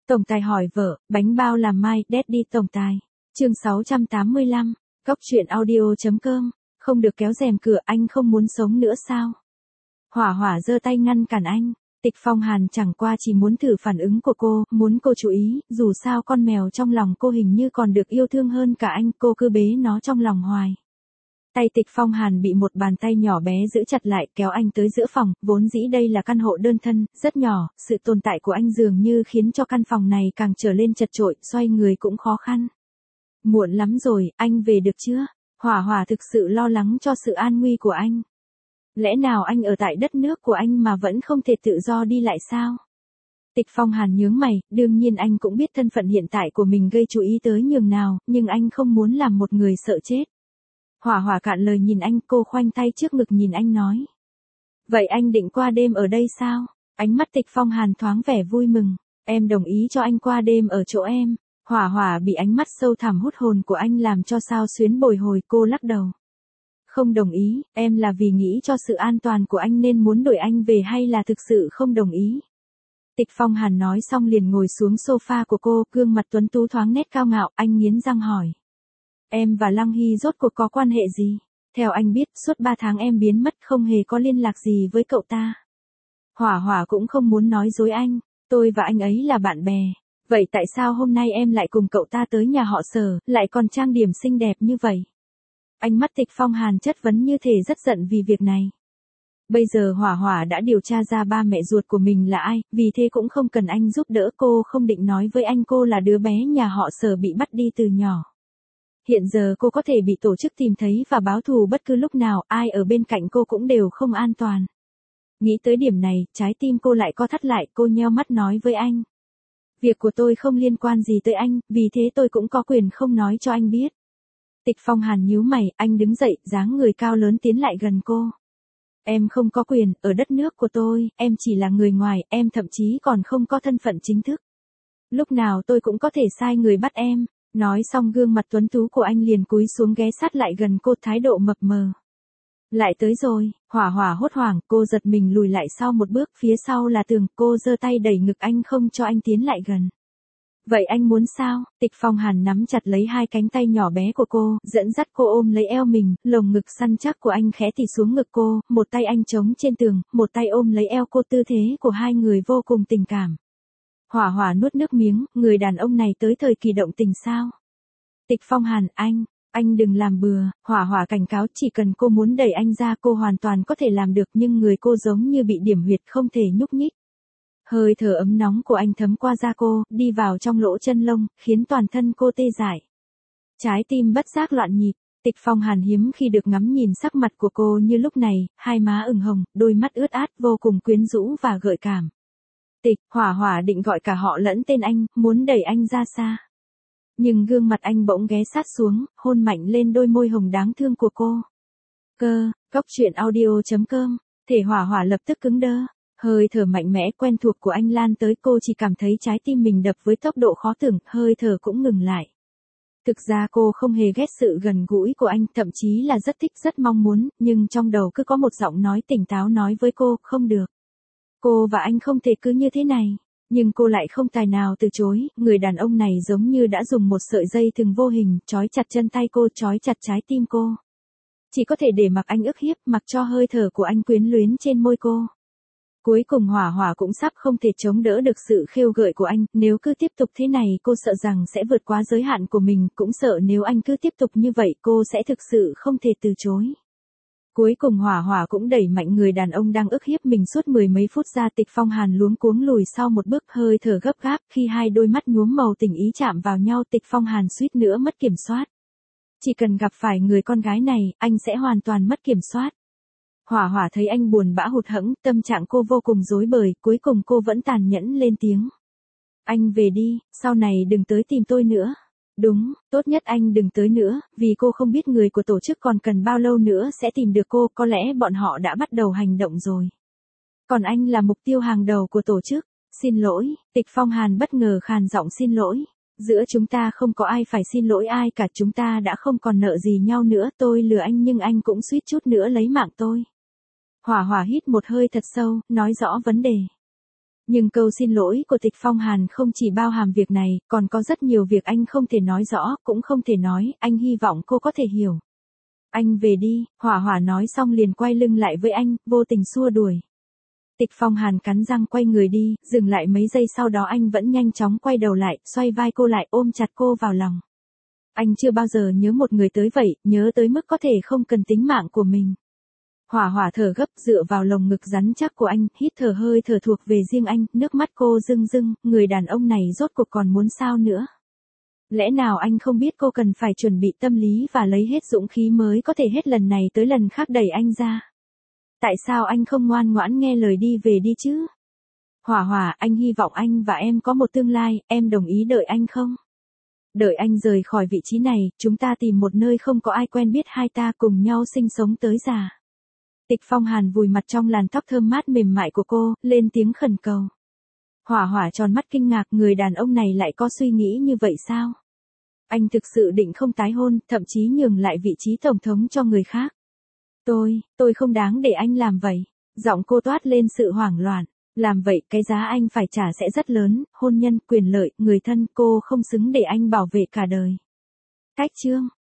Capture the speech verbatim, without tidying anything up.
Tổng tài hỏi vợ, bánh bao làm mai, Daddy tổng tài. Chương sáu trăm tám mươi lăm, Cóc truyện audio.com, không được kéo rèm cửa, anh không muốn sống nữa sao? Hỏa Hỏa giơ tay ngăn cản anh. Tịch Phong Hàn chẳng qua chỉ muốn thử phản ứng của cô, muốn cô chú ý, dù sao con mèo trong lòng cô hình như còn được yêu thương hơn cả anh, cô cứ bế nó trong lòng hoài. Tay Tịch Phong Hàn bị một bàn tay nhỏ bé giữ chặt lại, kéo anh tới giữa phòng, vốn dĩ đây là căn hộ đơn thân, rất nhỏ, sự tồn tại của anh dường như khiến cho căn phòng này càng trở lên chật chội, xoay người cũng khó khăn. Muộn lắm rồi, anh về được chưa? Hỏa Hỏa thực sự lo lắng cho sự an nguy của anh. Lẽ nào anh ở tại đất nước của anh mà vẫn không thể tự do đi lại sao? Tịch Phong Hàn nhướng mày, đương nhiên anh cũng biết thân phận hiện tại của mình gây chú ý tới nhường nào, nhưng anh không muốn làm một người sợ chết. Hỏa Hỏa cạn lời nhìn anh, cô khoanh tay trước ngực nhìn anh nói. Vậy anh định qua đêm ở đây sao? Ánh mắt Tịch Phong Hàn thoáng vẻ vui mừng. Em đồng ý cho anh qua đêm ở chỗ em. Hỏa Hỏa bị ánh mắt sâu thẳm hút hồn của anh làm cho sao xuyến bồi hồi, cô lắc đầu. Không đồng ý, em là vì nghĩ cho sự an toàn của anh nên muốn đuổi anh về hay là thực sự không đồng ý? Tịch Phong Hàn nói xong liền ngồi xuống sofa của cô, gương mặt tuấn tú thoáng nét cao ngạo, anh nghiến răng hỏi. Em và Lăng Hy rốt cuộc có quan hệ gì? Theo anh biết, suốt ba tháng em biến mất không hề có liên lạc gì với cậu ta. Hỏa Hỏa cũng không muốn nói dối anh, tôi và anh ấy là bạn bè. Vậy tại sao hôm nay em lại cùng cậu ta tới nhà họ Sở, lại còn trang điểm xinh đẹp như vậy? Ánh mắt Tịch Phong Hàn chất vấn như thể rất giận vì việc này. Bây giờ Hỏa Hỏa đã điều tra ra ba mẹ ruột của mình là ai, vì thế cũng không cần anh giúp đỡ, cô không định nói với anh cô là đứa bé nhà họ Sở bị bắt đi từ nhỏ. Hiện giờ cô có thể bị tổ chức tìm thấy và báo thù bất cứ lúc nào, ai ở bên cạnh cô cũng đều không an toàn. Nghĩ tới điểm này, trái tim cô lại co thắt lại, cô nheo mắt nói với anh. Việc của tôi không liên quan gì tới anh, vì thế tôi cũng có quyền không nói cho anh biết. Tịch Phong Hàn nhíu mày, anh đứng dậy, dáng người cao lớn tiến lại gần cô. Em không có quyền, ở đất nước của tôi, em chỉ là người ngoài, em thậm chí còn không có thân phận chính thức. Lúc nào tôi cũng có thể sai người bắt em. Nói xong gương mặt tuấn tú của anh liền cúi xuống ghé sát lại gần cô, thái độ mập mờ. Lại tới rồi, Hỏa Hỏa hốt hoảng, cô giật mình lùi lại sau một bước, phía sau là tường, cô giơ tay đẩy ngực anh không cho anh tiến lại gần. Vậy anh muốn sao? Tịch Phong Hàn nắm chặt lấy hai cánh tay nhỏ bé của cô, dẫn dắt cô ôm lấy eo mình, lồng ngực săn chắc của anh khẽ tì xuống ngực cô, một tay anh chống trên tường, một tay ôm lấy eo cô, tư thế của hai người vô cùng tình cảm. Hỏa Hỏa nuốt nước miếng, người đàn ông này tới thời kỳ động tình sao? Tịch Phong Hàn, anh, anh đừng làm bừa, Hỏa Hỏa cảnh cáo, chỉ cần cô muốn đẩy anh ra cô hoàn toàn có thể làm được, nhưng người cô giống như bị điểm huyệt không thể nhúc nhích. Hơi thở ấm nóng của anh thấm qua da cô, đi vào trong lỗ chân lông, khiến toàn thân cô tê dại. Trái tim bất giác loạn nhịp, Tịch Phong Hàn hiếm khi được ngắm nhìn sắc mặt của cô như lúc này, hai má ửng hồng, đôi mắt ướt át, vô cùng quyến rũ và gợi cảm. Tịch, Hỏa Hỏa định gọi cả họ lẫn tên anh, muốn đẩy anh ra xa. Nhưng gương mặt anh bỗng ghé sát xuống, hôn mạnh lên đôi môi hồng đáng thương của cô. Cơ, Cóc truyện audio.com, thể Hỏa Hỏa lập tức cứng đơ. Hơi thở mạnh mẽ quen thuộc của anh lan tới, cô chỉ cảm thấy trái tim mình đập với tốc độ khó tưởng, hơi thở cũng ngừng lại. Thực ra cô không hề ghét sự gần gũi của anh, thậm chí là rất thích, rất mong muốn, nhưng trong đầu cứ có một giọng nói tỉnh táo nói với cô, không được. Cô và anh không thể cứ như thế này, nhưng cô lại không tài nào từ chối, người đàn ông này giống như đã dùng một sợi dây thừng vô hình, trói chặt chân tay cô, trói chặt trái tim cô. Chỉ có thể để mặc anh ức hiếp, mặc cho hơi thở của anh quyến luyến trên môi cô. Cuối cùng Hỏa Hỏa cũng sắp không thể chống đỡ được sự khêu gợi của anh, nếu cứ tiếp tục thế này cô sợ rằng sẽ vượt quá giới hạn của mình, cũng sợ nếu anh cứ tiếp tục như vậy cô sẽ thực sự không thể từ chối. Cuối cùng Hỏa Hỏa cũng đẩy mạnh người đàn ông đang ức hiếp mình suốt mười mấy phút ra. Tịch Phong Hàn luống cuống lùi sau một bước, hơi thở gấp gáp, khi hai đôi mắt nhuốm màu tình ý chạm vào nhau, Tịch Phong Hàn suýt nữa mất kiểm soát. Chỉ cần gặp phải người con gái này, anh sẽ hoàn toàn mất kiểm soát. Hỏa Hỏa thấy anh buồn bã hụt hẫng, tâm trạng cô vô cùng rối bời, cuối cùng cô vẫn tàn nhẫn lên tiếng. Anh về đi, sau này đừng tới tìm tôi nữa. Đúng, tốt nhất anh đừng tới nữa, vì cô không biết người của tổ chức còn cần bao lâu nữa sẽ tìm được cô, có lẽ bọn họ đã bắt đầu hành động rồi. Còn anh là mục tiêu hàng đầu của tổ chức. Xin lỗi, Tịch Phong Hàn bất ngờ khàn giọng xin lỗi. Giữa chúng ta không có ai phải xin lỗi ai cả, chúng ta đã không còn nợ gì nhau nữa, tôi lừa anh nhưng anh cũng suýt chút nữa lấy mạng tôi. Hỏa Hỏa hít một hơi thật sâu, nói rõ vấn đề. Nhưng câu xin lỗi của Tịch Phong Hàn không chỉ bao hàm việc này, còn có rất nhiều việc anh không thể nói rõ, cũng không thể nói, anh hy vọng cô có thể hiểu. Anh về đi, Hỏa Hỏa nói xong liền quay lưng lại với anh, vô tình xua đuổi. Tịch Phong Hàn cắn răng quay người đi, dừng lại mấy giây sau đó anh vẫn nhanh chóng quay đầu lại, xoay vai cô lại ôm chặt cô vào lòng. Anh chưa bao giờ nhớ một người tới vậy, nhớ tới mức có thể không cần tính mạng của mình. Hỏa Hỏa thở gấp dựa vào lồng ngực rắn chắc của anh, hít thở hơi thở thuộc về riêng anh, nước mắt cô rưng rưng, người đàn ông này rốt cuộc còn muốn sao nữa. Lẽ nào anh không biết cô cần phải chuẩn bị tâm lý và lấy hết dũng khí mới có thể hết lần này tới lần khác đẩy anh ra. Tại sao anh không ngoan ngoãn nghe lời đi về đi chứ? Hỏa Hỏa, anh hy vọng anh và em có một tương lai, em đồng ý đợi anh không? Đợi anh rời khỏi vị trí này, chúng ta tìm một nơi không có ai quen biết hai ta cùng nhau sinh sống tới già. Tịch Phong Hàn vùi mặt trong làn tóc thơm mát mềm mại của cô, lên tiếng khẩn cầu. Hỏa Hỏa tròn mắt kinh ngạc, người đàn ông này lại có suy nghĩ như vậy sao? Anh thực sự định không tái hôn, thậm chí nhường lại vị trí tổng thống cho người khác. Tôi, tôi không đáng để anh làm vậy. Giọng cô toát lên sự hoảng loạn. Làm vậy cái giá anh phải trả sẽ rất lớn, hôn nhân, quyền lợi, người thân, cô không xứng để anh bảo vệ cả đời. Cách chương